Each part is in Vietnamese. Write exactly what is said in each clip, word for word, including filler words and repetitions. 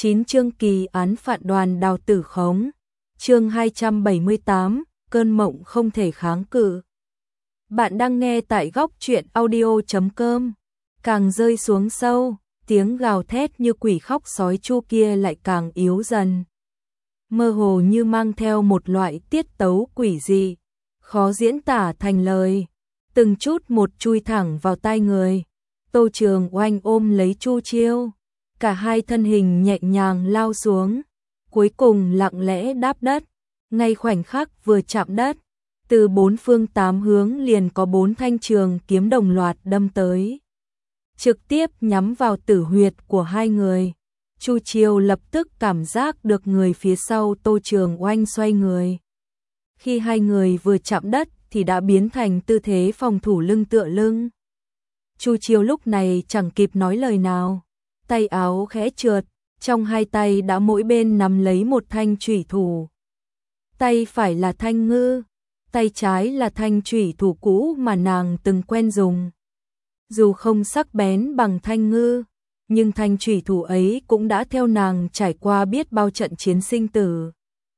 chín chương kỳ án phạt Đoàn Đào Tử Khống. Chương hai trăm bảy mươi tám, cơn mộng không thể kháng cự. Bạn đang nghe tại góc truyện audio chấm com. Càng rơi xuống sâu, tiếng gào thét như quỷ khóc sói chu kia lại càng yếu dần. Mơ hồ như mang theo một loại tiết tấu quỷ dị, khó diễn tả thành lời, từng chút một chui thẳng vào tai người. Tô Trường Oanh ôm lấy Chu Chiêu, cả hai thân hình nhẹ nhàng lao xuống, cuối cùng lặng lẽ đáp đất. Ngay khoảnh khắc vừa chạm đất, từ bốn phương tám hướng liền có bốn thanh trường kiếm đồng loạt đâm tới, trực tiếp nhắm vào tử huyệt của hai người. Chu Chiêu lập tức cảm giác được người phía sau Tô Trường Oanh xoay người. Khi hai người vừa chạm đất thì đã biến thành tư thế phòng thủ lưng tựa lưng. Chu Chiêu lúc này chẳng kịp nói lời nào, tay áo khẽ trượt, trong hai tay đã mỗi bên nắm lấy một thanh chủy thủ. Tay phải là thanh ngư, tay trái là thanh chủy thủ cũ mà nàng từng quen dùng. Dù không sắc bén bằng thanh ngư, nhưng thanh chủy thủ ấy cũng đã theo nàng trải qua biết bao trận chiến sinh tử.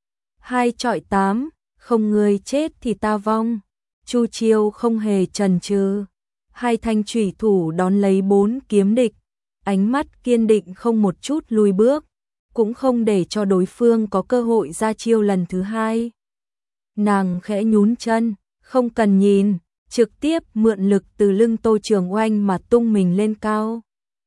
Hai chọi tám, không người chết thì ta vong. Chu Chiêu không hề chần chừ, hai thanh chủy thủ đón lấy bốn kiếm địch, ánh mắt kiên định không một chút lùi bước, cũng không để cho đối phương có cơ hội ra chiêu lần thứ hai. Nàng khẽ nhún chân, không cần nhìn, trực tiếp mượn lực từ lưng Tô Trường Oanh mà tung mình lên cao.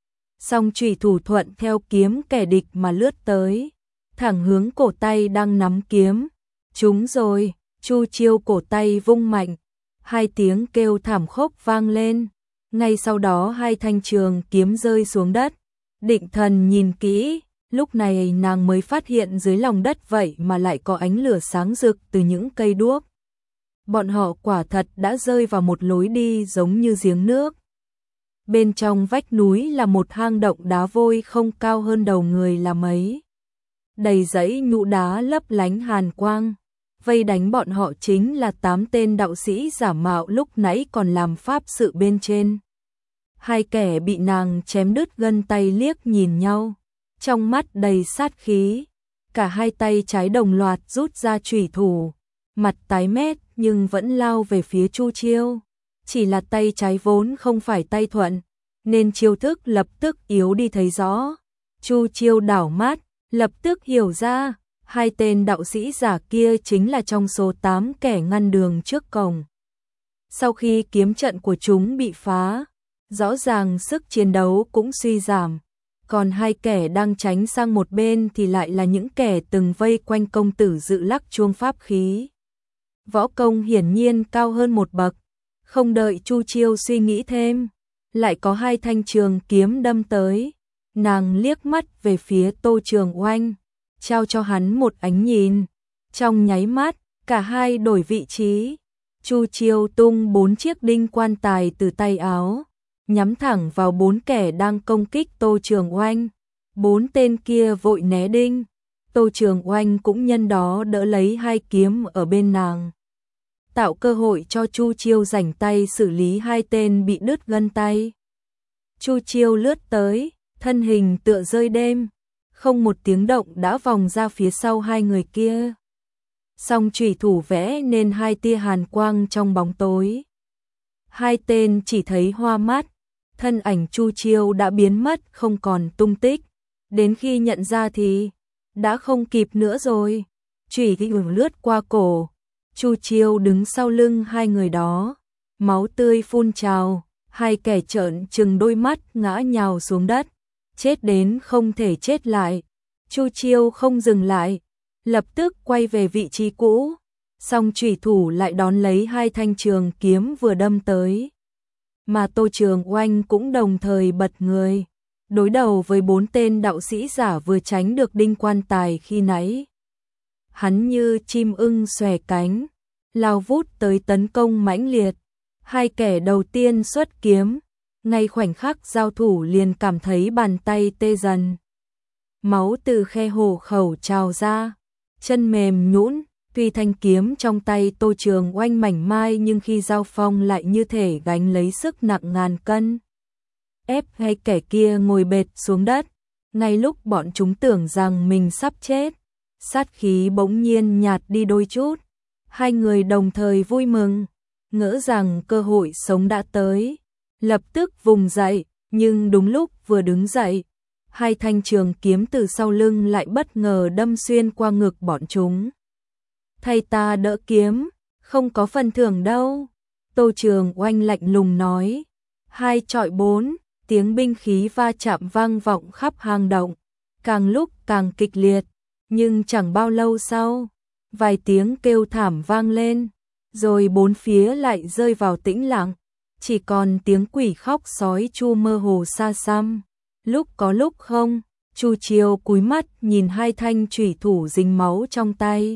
Song chủy thủ thuận theo kiếm kẻ địch mà lướt tới, thẳng hướng cổ tay đang nắm kiếm. Trúng rồi. Chu Chiêu cổ tay vung mạnh, hai tiếng kêu thảm khốc vang lên. Ngay sau đó hai thanh trường kiếm rơi xuống đất. Định thần nhìn kỹ, lúc này nàng mới phát hiện dưới lòng đất vậy mà lại có ánh lửa sáng rực từ những cây đuốc. Bọn họ quả thật đã rơi vào một lối đi giống như giếng nước. Bên trong vách núi là một hang động đá vôi không cao hơn đầu người là mấy. Đầy dãy nhũ đá lấp lánh hàn quang. Vây đánh bọn họ chính là tám tên đạo sĩ giả mạo lúc nãy còn làm pháp sự bên trên. Hai kẻ bị nàng chém đứt gân tay liếc nhìn nhau, trong mắt đầy sát khí. Cả hai tay trái đồng loạt rút ra chủy thủ, mặt tái mét nhưng vẫn lao về phía Chu Chiêu. Chỉ là tay trái vốn không phải tay thuận, nên chiêu thức lập tức yếu đi thấy rõ. Chu Chiêu đảo mắt, lập tức hiểu ra, hai tên đạo sĩ giả kia chính là trong số tám kẻ ngăn đường trước cổng. Sau khi kiếm trận của chúng bị phá, rõ ràng sức chiến đấu cũng suy giảm, còn hai kẻ đang tránh sang một bên thì lại là những kẻ từng vây quanh công tử Dự lắc chuông pháp khí. Võ công hiển nhiên cao hơn một bậc, không đợi Chu Chiêu suy nghĩ thêm, lại có hai thanh trường kiếm đâm tới. Nàng liếc mắt về phía Tô Trường Oanh, trao cho hắn một ánh nhìn. Trong nháy mắt, cả hai đổi vị trí. Chu Chiêu tung bốn chiếc đinh quan tài từ tay áo, nhắm thẳng vào bốn kẻ đang công kích Tô Trường Oanh. Bốn tên kia vội né đinh, Tô Trường Oanh cũng nhân đó đỡ lấy hai kiếm ở bên nàng, tạo cơ hội cho Chu Chiêu rảnh tay xử lý hai tên bị đứt gân tay. Chu Chiêu lướt tới, thân hình tựa rơi đêm, không một tiếng động đã vòng ra phía sau hai người kia. Song chủy thủ vẽ nên hai tia hàn quang trong bóng tối. Hai tên chỉ thấy hoa mắt, thân ảnh Chu Chiêu đã biến mất không còn tung tích. Đến khi nhận ra thì đã không kịp nữa rồi. Chủy thủ lướt qua cổ, Chu Chiêu đứng sau lưng hai người đó, máu tươi phun trào, hai kẻ trợn trừng đôi mắt ngã nhào xuống đất, chết đến không thể chết lại. Chu Chiêu không dừng lại, lập tức quay về vị trí cũ, song chủy thủ lại đón lấy hai thanh trường kiếm vừa đâm tới. Mà Tô Trường Oanh cũng đồng thời bật người, đối đầu với bốn tên đạo sĩ giả vừa tránh được đinh quan tài khi nãy. Hắn như chim ưng xòe cánh, lao vút tới tấn công mãnh liệt. Hai kẻ đầu tiên xuất kiếm, ngay khoảnh khắc giao thủ liền cảm thấy bàn tay tê dần. Máu từ khe hổ khẩu trào ra, chân mềm nhũn. Tuy thanh kiếm trong tay Tô Trường Oanh mảnh mai nhưng khi giao phong lại như thể gánh lấy sức nặng ngàn cân. Ép hai kẻ kia ngồi bệt xuống đất, Ngay lúc bọn chúng tưởng rằng mình sắp chết, sát khí bỗng nhiên nhạt đi đôi chút. Hai người đồng thời vui mừng, ngỡ rằng cơ hội sống đã tới, lập tức vùng dậy, nhưng đúng lúc vừa đứng dậy, hai thanh trường kiếm từ sau lưng lại bất ngờ đâm xuyên qua ngực bọn chúng. Thầy ta đỡ kiếm, không có phần thưởng đâu. Tô Trường Oanh lạnh lùng nói. Hai chọi bốn, tiếng binh khí va chạm vang vọng khắp hang động, càng lúc càng kịch liệt, nhưng chẳng bao lâu sau, vài tiếng kêu thảm vang lên, rồi bốn phía lại rơi vào tĩnh lặng, chỉ còn tiếng quỷ khóc sói chu mơ hồ xa xăm. Lúc có lúc không, Chu Chiêu cúi mắt nhìn hai thanh chủy thủ dính máu trong tay.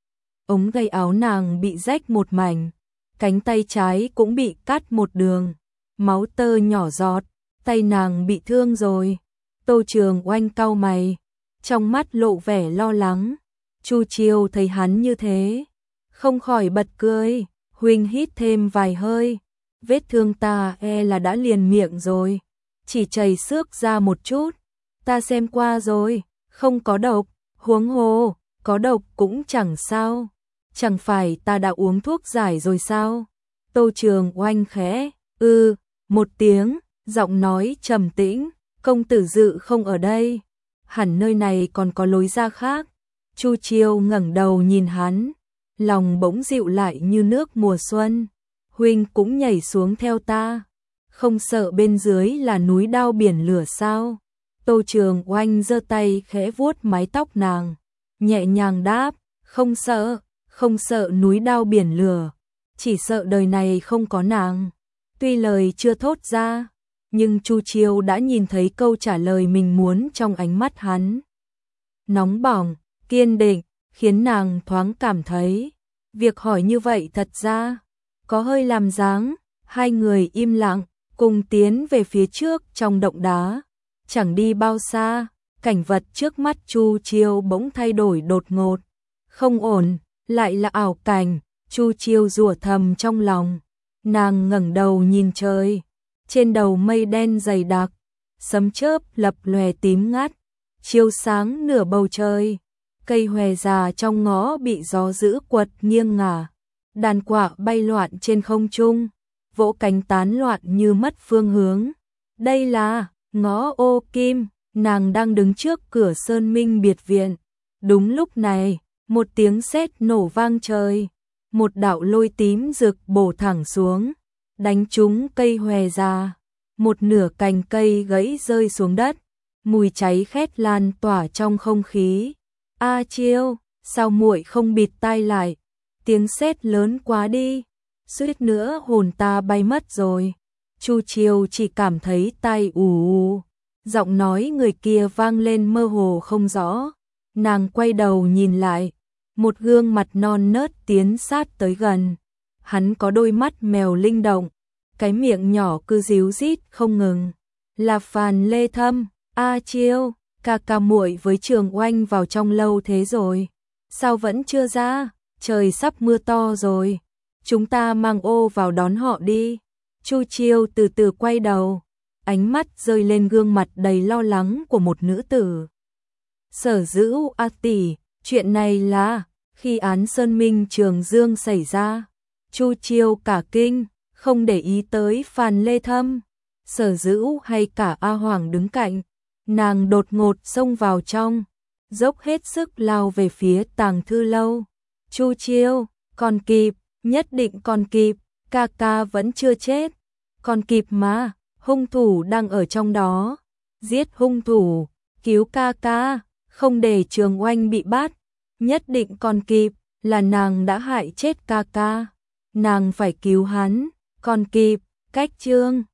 Ống gây áo nàng bị rách một mảnh, cánh tay trái cũng bị cắt một đường, máu tơ nhỏ giọt, tay nàng bị thương rồi. Tô Trường Oanh cau mày, trong mắt lộ vẻ lo lắng. Chu Chiêu thấy hắn như thế, không khỏi bật cười, huynh hít thêm vài hơi, vết thương ta e là đã liền miệng rồi, chỉ chảy xước ra một chút, ta xem qua rồi, không có độc, huống hồ, có độc cũng chẳng sao, chẳng phải ta đã uống thuốc giải rồi sao? Tô Trường Oanh khẽ, ư, một tiếng, giọng nói trầm tĩnh, công tử Dự không ở đây, hẳn nơi này còn có lối ra khác. Chu Chiêu ngẩng đầu nhìn hắn, lòng bỗng dịu lại như nước mùa xuân. Huynh cũng nhảy xuống theo ta, không sợ bên dưới là núi đao biển lửa sao? Tô Trường Oanh giơ tay khẽ vuốt mái tóc nàng, nhẹ nhàng đáp, không sợ, không sợ núi đao biển lửa, chỉ sợ đời này không có nàng. Tuy lời chưa thốt ra, nhưng Chu Chiêu đã nhìn thấy câu trả lời mình muốn trong ánh mắt hắn. Nóng bỏng, kiên định, khiến nàng thoáng cảm thấy, việc hỏi như vậy thật ra có hơi làm dáng. Hai người im lặng, cùng tiến về phía trước trong động đá. Chẳng đi bao xa, cảnh vật trước mắt Chu Chiêu bỗng thay đổi đột ngột. Không ổn, lại là ảo cảnh, Chu Chiêu rủa thầm trong lòng. Nàng ngẩng đầu nhìn trời, trên đầu mây đen dày đặc, sấm chớp lập lòe tím ngắt, chiếu sáng nửa bầu trời. Cây hòe già trong ngõ bị gió dữ quật nghiêng ngả, đàn quạ bay loạn trên không trung, vỗ cánh tán loạn như mất phương hướng. Đây là ngõ Ô Kim, nàng đang đứng trước cửa Sơn Minh biệt viện. Đúng lúc này, một tiếng sét nổ vang trời, một đạo lôi tím rực bổ thẳng xuống, đánh trúng cây hòe già, một nửa cành cây gãy rơi xuống đất, mùi cháy khét lan tỏa trong không khí. A Chiêu, sao muội không bịt tai lại? Tiếng sét lớn quá đi, suýt nữa hồn ta bay mất rồi. Chu Chiêu chỉ cảm thấy tai ù ù, giọng nói người kia vang lên mơ hồ không rõ. Nàng quay đầu nhìn lại, một gương mặt non nớt tiến sát tới gần. Hắn có đôi mắt mèo linh động, cái miệng nhỏ cứ ríu rít không ngừng. Là Phàn Lê Thâm. A Chiêu, ca ca muội với Trường Oanh vào trong lâu thế rồi, sao vẫn chưa ra? Trời sắp mưa to rồi, chúng ta mang ô vào đón họ đi. Chu Chiêu từ từ quay đầu, ánh mắt rơi lên gương mặt đầy lo lắng của một nữ tử. Sở Dữ A tỷ, chuyện này là khi án Sơn Minh Trường Dương xảy ra. Chu Chiêu cả kinh, không để ý tới Phàn Lê Thâm, Sở Dữ hay cả A Hoàng đứng cạnh. Nàng đột ngột xông vào trong, dốc hết sức lao về phía tàng thư lâu. Chu Chiêu, còn kịp, nhất định còn kịp, ca ca vẫn chưa chết. Còn kịp mà, hung thủ đang ở trong đó. Giết hung thủ, cứu ca ca, không để Trường Oanh bị bắt. Nhất định còn kịp, là nàng đã hại chết ca ca. Nàng phải cứu hắn, còn kịp, cách chương.